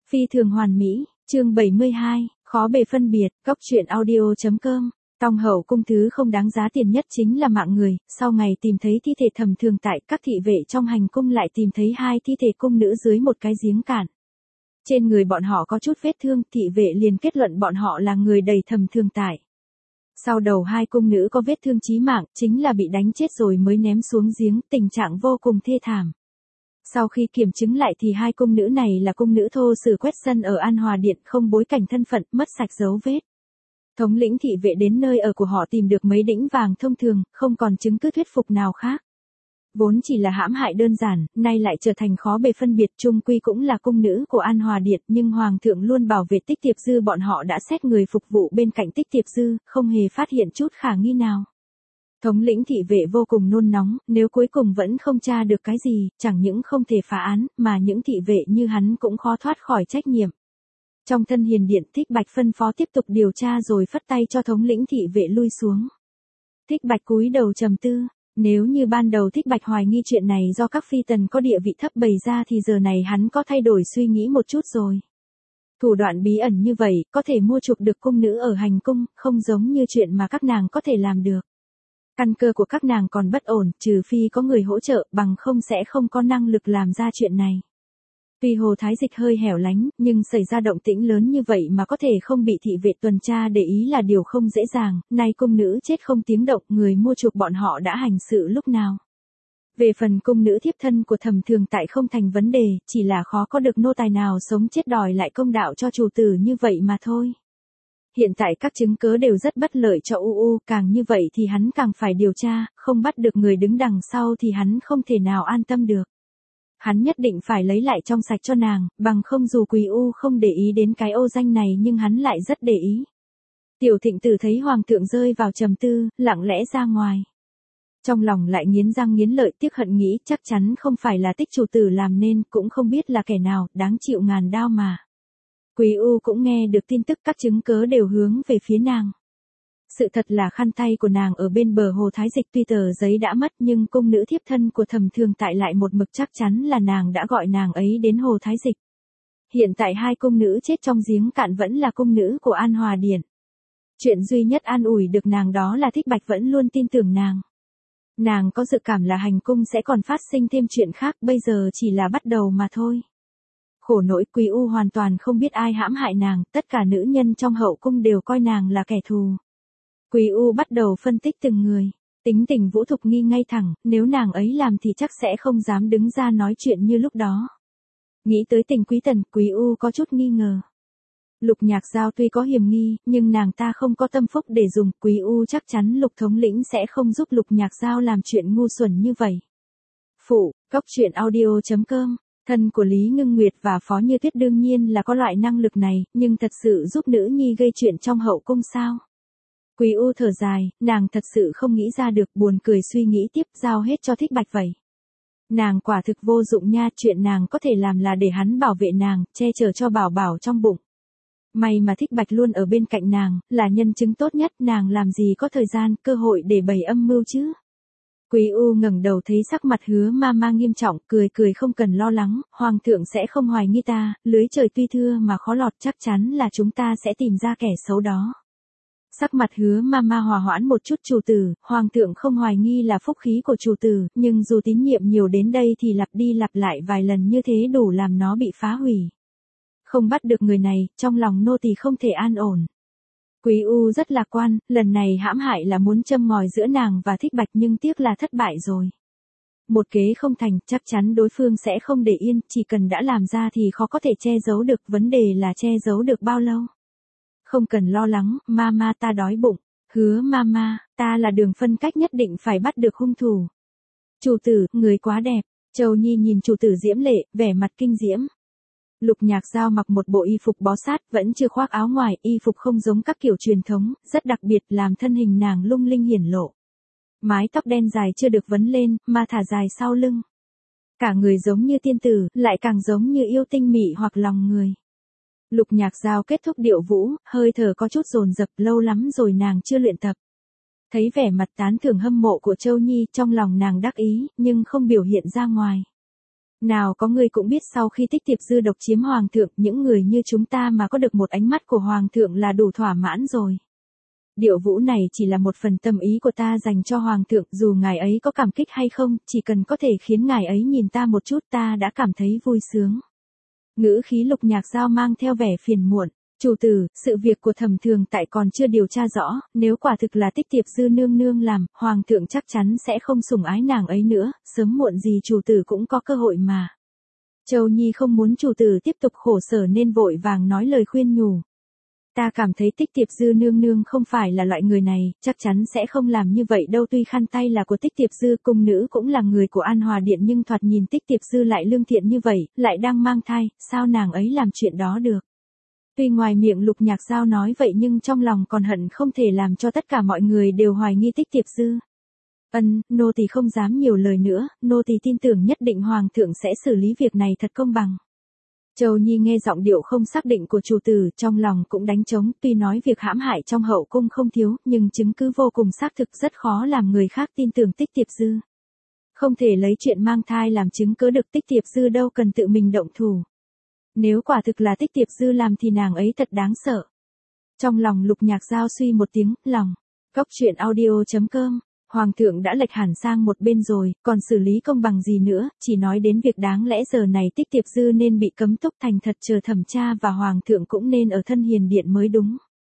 Phi thường hoàn mỹ, chương 72, khó bề phân biệt, góc truyện audio.com. Tòng hậu cung thứ không đáng giá tiền nhất chính là mạng người, sau ngày tìm thấy thi thể thầm thường tại các thị vệ trong hành cung lại tìm thấy hai thi thể cung nữ dưới một cái giếng cạn. Trên người bọn họ có chút vết thương, thị vệ liền kết luận bọn họ là người đầy thầm thường tại. Sau đầu hai cung nữ có vết thương chí mạng, chính là bị đánh chết rồi mới ném xuống giếng, tình trạng vô cùng thê thảm. Sau khi kiểm chứng lại thì hai cung nữ này là cung nữ thô sử quét sân ở An Hòa Điện, không bối cảnh thân phận, mất sạch dấu vết. Thống lĩnh thị vệ đến nơi ở của họ tìm được mấy đĩnh vàng thông thường, không còn chứng cứ thuyết phục nào khác. Vốn chỉ là hãm hại đơn giản, nay lại trở thành khó bề phân biệt, chung quy cũng là cung nữ của An Hòa Điện, nhưng Hoàng thượng luôn bảo vệ Tích Tiệp Dư, bọn họ đã xét người phục vụ bên cạnh Tích Tiệp Dư, không hề phát hiện chút khả nghi nào. Thống lĩnh thị vệ vô cùng nôn nóng, nếu cuối cùng vẫn không tra được cái gì, chẳng những không thể phá án, mà những thị vệ như hắn cũng khó thoát khỏi trách nhiệm. Trong Thân Hiền Điện, Thích Bạch phân phó tiếp tục điều tra rồi phất tay cho thống lĩnh thị vệ lui xuống. Thích Bạch cúi đầu trầm tư, nếu như ban đầu Thích Bạch hoài nghi chuyện này do các phi tần có địa vị thấp bày ra thì giờ này hắn có thay đổi suy nghĩ một chút rồi. Thủ đoạn bí ẩn như vậy, có thể mua chuộc được cung nữ ở hành cung, không giống như chuyện mà các nàng có thể làm được. Căn cơ của các nàng còn bất ổn, trừ phi có người hỗ trợ, bằng không sẽ không có năng lực làm ra chuyện này. Tuy Hồ Thái Dịch hơi hẻo lánh, nhưng xảy ra động tĩnh lớn như vậy mà có thể không bị thị vệ tuần tra để ý là điều không dễ dàng, nay cung nữ chết không tiếng động, người mua chuộc bọn họ đã hành sự lúc nào. Về phần cung nữ thiếp thân của Thầm Thường tại không thành vấn đề, chỉ là khó có được nô tài nào sống chết đòi lại công đạo cho chủ tử như vậy mà thôi. Hiện tại các chứng cớ đều rất bất lợi cho UU, càng như vậy thì hắn càng phải điều tra, không bắt được người đứng đằng sau thì hắn không thể nào an tâm được. Hắn nhất định phải lấy lại trong sạch cho nàng, bằng không dù Quý U không để ý đến cái ô danh này nhưng hắn lại rất để ý. Tiểu Thịnh Tử thấy Hoàng thượng rơi vào trầm tư, lặng lẽ ra ngoài. Trong lòng lại nghiến răng nghiến lợi, tiếc hận nghĩ chắc chắn không phải là Tích chủ tử làm nên, cũng không biết là kẻ nào, đáng chịu ngàn đao mà. Quý U cũng nghe được tin tức, các chứng cớ đều hướng về phía nàng. Sự thật là khăn tay của nàng ở bên bờ Hồ Thái Dịch, tuy tờ giấy đã mất nhưng cung nữ thiếp thân của Thầm Thường tại lại một mực chắc chắn là nàng đã gọi nàng ấy đến Hồ Thái Dịch. Hiện tại hai cung nữ chết trong giếng cạn vẫn là cung nữ của An Hòa Điện. Chuyện duy nhất an ủi được nàng đó là Thích Bạch vẫn luôn tin tưởng nàng. Nàng có dự cảm là hành cung sẽ còn phát sinh thêm chuyện khác, bây giờ chỉ là bắt đầu mà thôi. Khổ nỗi Quý U hoàn toàn không biết ai hãm hại nàng, tất cả nữ nhân trong hậu cung đều coi nàng là kẻ thù. Quý U bắt đầu phân tích từng người, tính tình Vũ Thục Nghi ngay thẳng, nếu nàng ấy làm thì chắc sẽ không dám đứng ra nói chuyện như lúc đó. Nghĩ tới tình Quý Tần, Quý U có chút nghi ngờ. Lục Nhạc Giao tuy có hiểm nghi, nhưng nàng ta không có tâm phúc để dùng, Quý U chắc chắn Lục thống lĩnh sẽ không giúp Lục Nhạc Giao làm chuyện ngu xuẩn như vậy. Phụ, góc truyện audio.com. Thân của Lý Ngưng Nguyệt và Phó Như Tuyết đương nhiên là có loại năng lực này, nhưng thật sự giúp nữ nhi gây chuyện trong hậu cung sao? Quý U thở dài, nàng thật sự không nghĩ ra được, buồn cười suy nghĩ tiếp, giao hết cho Thích Bạch vậy. Nàng quả thực vô dụng nha, chuyện nàng có thể làm là để hắn bảo vệ nàng, che chở cho Bảo Bảo trong bụng. May mà Thích Bạch luôn ở bên cạnh nàng, là nhân chứng tốt nhất, nàng làm gì có thời gian, cơ hội để bày âm mưu chứ. Quý U ngẩng đầu thấy sắc mặt Hứa Mama nghiêm trọng, cười cười không cần lo lắng, Hoàng thượng sẽ không hoài nghi ta, lưới trời tuy thưa mà khó lọt, chắc chắn là chúng ta sẽ tìm ra kẻ xấu đó. Sắc mặt Hứa Mama hòa hoãn một chút, chủ tử, Hoàng thượng không hoài nghi là phúc khí của chủ tử, nhưng dù tín nhiệm nhiều đến đây thì lặp đi lặp lại vài lần như thế đủ làm nó bị phá hủy. Không bắt được người này, trong lòng nô tỳ không thể an ổn. Quý U rất lạc quan, lần này hãm hại là muốn châm ngòi giữa nàng và Thích Bạch nhưng tiếc là thất bại rồi. Một kế không thành, chắc chắn đối phương sẽ không để yên, chỉ cần đã làm ra thì khó có thể che giấu được, vấn đề là che giấu được bao lâu. Không cần lo lắng, Mama ta đói bụng, Hứa Mama, ta là đường phân cách nhất định phải bắt được hung thủ. Chủ tử, người quá đẹp, Châu Nhi nhìn chủ tử diễm lệ, vẻ mặt kinh diễm. Lục Nhạc Giao mặc một bộ y phục bó sát, vẫn chưa khoác áo ngoài, y phục không giống các kiểu truyền thống, rất đặc biệt, làm thân hình nàng lung linh hiển lộ. Mái tóc đen dài chưa được vấn lên, mà thả dài sau lưng. Cả người giống như tiên tử, lại càng giống như yêu tinh mị hoặc lòng người. Lục Nhạc Giao kết thúc điệu vũ, hơi thở có chút dồn dập, lâu lắm rồi nàng chưa luyện tập. Thấy vẻ mặt tán thưởng hâm mộ của Châu Nhi, trong lòng nàng đắc ý, nhưng không biểu hiện ra ngoài. Nào có ngươi cũng biết sau khi Tích Tiệp Dư độc chiếm hoàng thượng, những người như chúng ta mà có được một ánh mắt của hoàng thượng là đủ thỏa mãn rồi. Điệu vũ này chỉ là một phần tâm ý của ta dành cho hoàng thượng, dù ngài ấy có cảm kích hay không, chỉ cần có thể khiến ngài ấy nhìn ta một chút ta đã cảm thấy vui sướng. Ngữ khí Lục Nhạc Giao mang theo vẻ phiền muộn. Chủ tử, sự việc của Thẩm Thường Tại còn chưa điều tra rõ, nếu quả thực là Tích Tiệp Dư nương nương làm, hoàng thượng chắc chắn sẽ không sủng ái nàng ấy nữa, sớm muộn gì chủ tử cũng có cơ hội mà. Châu Nhi không muốn chủ tử tiếp tục khổ sở nên vội vàng nói lời khuyên nhủ. Ta cảm thấy Tích Tiệp Dư nương nương không phải là loại người này, chắc chắn sẽ không làm như vậy đâu. Tuy khăn tay là của Tích Tiệp Dư, cung nữ cũng là người của An Hòa Điện, nhưng thoạt nhìn Tích Tiệp Dư lại lương thiện như vậy, lại đang mang thai, sao nàng ấy làm chuyện đó được. Tuy ngoài miệng Lục Nhạc Giao nói vậy nhưng trong lòng còn hận không thể làm cho tất cả mọi người đều hoài nghi Tích Tiệp Dư. Nô tỳ không dám nhiều lời nữa, nô tỳ tin tưởng nhất định hoàng thượng sẽ xử lý việc này thật công bằng. Châu Nhi nghe giọng điệu không xác định của chủ tử, trong lòng cũng đánh trống, tuy nói việc hãm hại trong hậu cung không thiếu, nhưng chứng cứ vô cùng xác thực, rất khó làm người khác tin tưởng Tích Tiệp Dư. Không thể lấy chuyện mang thai làm chứng cớ được, Tích Tiệp Dư đâu cần tự mình động thủ. Nếu quả thực là Tích Tiệp Dư làm thì nàng ấy thật đáng sợ. Trong lòng Lục Nhạc Giao suy một tiếng, lòng. Cốc truyện audio.com. Hoàng thượng đã lệch hẳn sang một bên rồi, còn xử lý công bằng gì nữa, chỉ nói đến việc đáng lẽ giờ này Tích Tiệp Dư nên bị cấm túc thành thật chờ thẩm tra và hoàng thượng cũng nên ở Thân Hiền Điện mới đúng.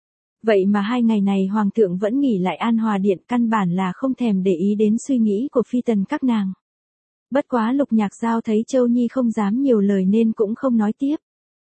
Vậy mà 2 ngày này hoàng thượng vẫn nghỉ lại An Hòa Điện, căn bản là không thèm để ý đến suy nghĩ của phi tần các nàng. Bất quá Lục Nhạc Giao thấy Châu Nhi không dám nhiều lời nên cũng không nói tiếp.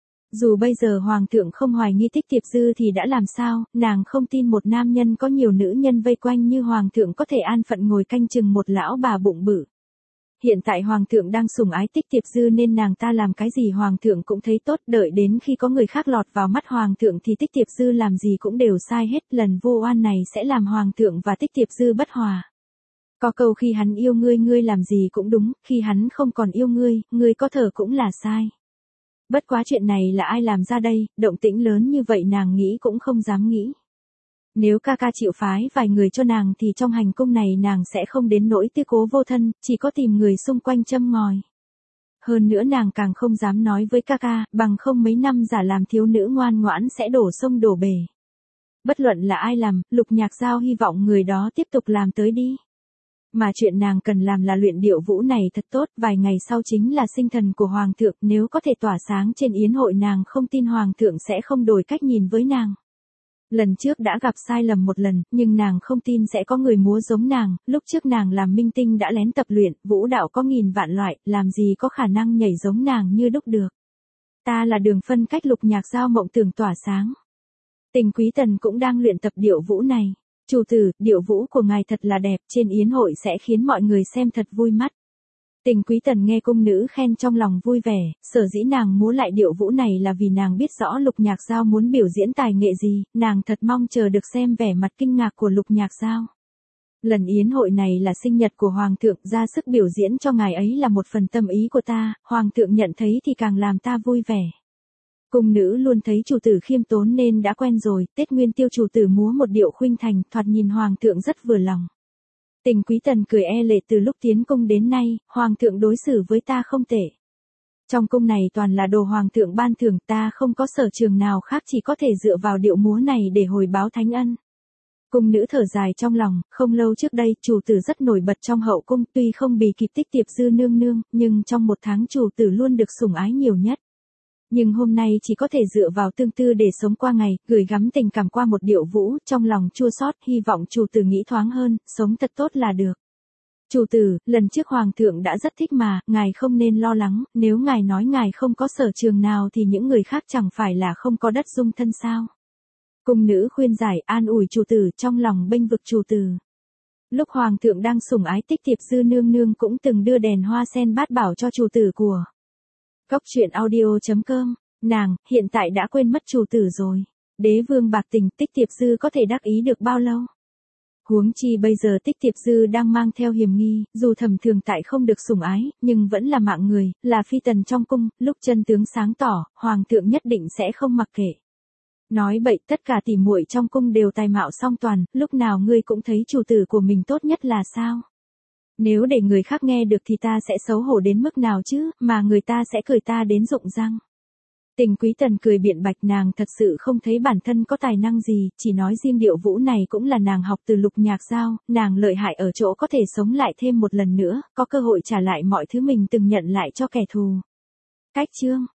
Dù bây giờ hoàng thượng không hoài nghi Tích Tiệp Dư thì đã làm sao, nàng không tin một nam nhân có nhiều nữ nhân vây quanh như hoàng thượng có thể an phận ngồi canh chừng một lão bà bụng bự. Hiện tại hoàng thượng đang sủng ái Tích Tiệp Dư nên nàng ta làm cái gì hoàng thượng cũng thấy tốt, đợi đến khi có người khác lọt vào mắt hoàng thượng thì Tích Tiệp Dư làm gì cũng đều sai hết, lần vô oan này sẽ làm hoàng thượng và Tích Tiệp Dư bất hòa. Có câu khi hắn yêu ngươi ngươi làm gì cũng đúng, khi hắn không còn yêu ngươi có thở cũng là sai. Bất quá chuyện này là ai làm ra đây, động tĩnh lớn như vậy nàng nghĩ cũng không dám nghĩ. Nếu ca ca chịu phái vài người cho nàng thì trong hành cung này nàng sẽ không đến nỗi tứ cố vô thân, chỉ có tìm người xung quanh châm ngòi. Hơn nữa nàng càng không dám nói với ca ca, bằng không mấy năm giả làm thiếu nữ ngoan ngoãn sẽ đổ sông đổ bể. Bất luận là ai làm, Lục Nhạc Giao hy vọng người đó tiếp tục làm tới đi. Mà chuyện nàng cần làm là luyện điệu vũ này thật tốt, vài ngày sau chính là sinh thần của hoàng thượng, nếu có thể tỏa sáng trên yến hội nàng không tin hoàng thượng sẽ không đổi cách nhìn với nàng. Lần trước đã gặp sai lầm một lần, nhưng nàng không tin sẽ có người múa giống nàng, lúc trước nàng làm minh tinh đã lén tập luyện, vũ đạo có nghìn vạn loại, làm gì có khả năng nhảy giống nàng như đúc được. Ta là đường phân cách. Lục Nhạc Giao mộng tưởng tỏa sáng. Tình Quý Tần cũng đang luyện tập điệu vũ này. Chủ tử, điệu vũ của ngài thật là đẹp, trên yến hội sẽ khiến mọi người xem thật vui mắt. Tình Quý Tần nghe cung nữ khen trong lòng vui vẻ, sở dĩ nàng múa lại điệu vũ này là vì nàng biết rõ Lục Nhạc Giao muốn biểu diễn tài nghệ gì, nàng thật mong chờ được xem vẻ mặt kinh ngạc của Lục Nhạc Giao. Lần yến hội này là sinh nhật của hoàng thượng, ra sức biểu diễn cho ngài ấy là một phần tâm ý của ta, hoàng thượng nhận thấy thì càng làm ta vui vẻ. Cung nữ luôn thấy chủ tử khiêm tốn nên đã quen rồi, Tết Nguyên Tiêu chủ tử múa một điệu khuynh thành, thoạt nhìn hoàng thượng rất vừa lòng. Tình Quý Tần cười e lệ, từ lúc tiến cung đến nay, hoàng thượng đối xử với ta không tệ. Trong cung này toàn là đồ hoàng thượng ban thưởng, ta không có sở trường nào khác, chỉ có thể dựa vào điệu múa này để hồi báo thánh ân. Cung nữ thở dài trong lòng, không lâu trước đây, chủ tử rất nổi bật trong hậu cung, tuy không bì kịp Tích Tiệp Dư nương nương, nhưng trong một tháng chủ tử luôn được sủng ái nhiều nhất. Nhưng hôm nay chỉ có thể dựa vào tương tư để sống qua ngày, gửi gắm tình cảm qua một điệu vũ, trong lòng chua xót, hy vọng chủ tử nghĩ thoáng hơn, sống thật tốt là được. Chủ tử, lần trước hoàng thượng đã rất thích mà, ngài không nên lo lắng, nếu ngài nói ngài không có sở trường nào thì những người khác chẳng phải là không có đất dung thân sao. Cung nữ khuyên giải, an ủi chủ tử, trong lòng bênh vực chủ tử. Lúc hoàng thượng đang sủng ái Tích Tiệp Dư nương nương cũng từng đưa đèn hoa sen bát bảo cho chủ tử của. Cốc truyện audio.com, nàng, hiện tại đã quên mất chủ tử rồi. Đế vương bạc tình, Tích Tiệp Dư có thể đắc ý được bao lâu? Huống chi bây giờ Tích Tiệp Dư đang mang theo hiểm nghi, dù Thẩm Thường Tại không được sủng ái, nhưng vẫn là mạng người, là phi tần trong cung, lúc chân tướng sáng tỏ, hoàng thượng nhất định sẽ không mặc kệ. Nói bậy, tất cả tỉ muội trong cung đều tài mạo song toàn, lúc nào ngươi cũng thấy chủ tử của mình tốt nhất là sao? Nếu để người khác nghe được thì ta sẽ xấu hổ đến mức nào chứ, mà người ta sẽ cười ta đến rụng răng. Tình Quý Tần cười biện bạch, nàng thật sự không thấy bản thân có tài năng gì, chỉ nói riêng điệu vũ này cũng là nàng học từ Lục Nhạc Giao, nàng lợi hại ở chỗ có thể sống lại thêm một lần nữa, có cơ hội trả lại mọi thứ mình từng nhận lại cho kẻ thù. Cách chương